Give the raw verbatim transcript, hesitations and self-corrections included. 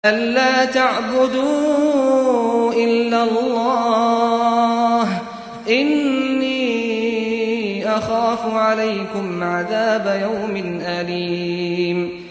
أَلَّا تَعْبُدُوا إِلَّا اللَّهَ ۖ إِنِّي أَخَافُ عَلَيْكُمْ عَذَابَ يَوْمٍ أَلِيمٍ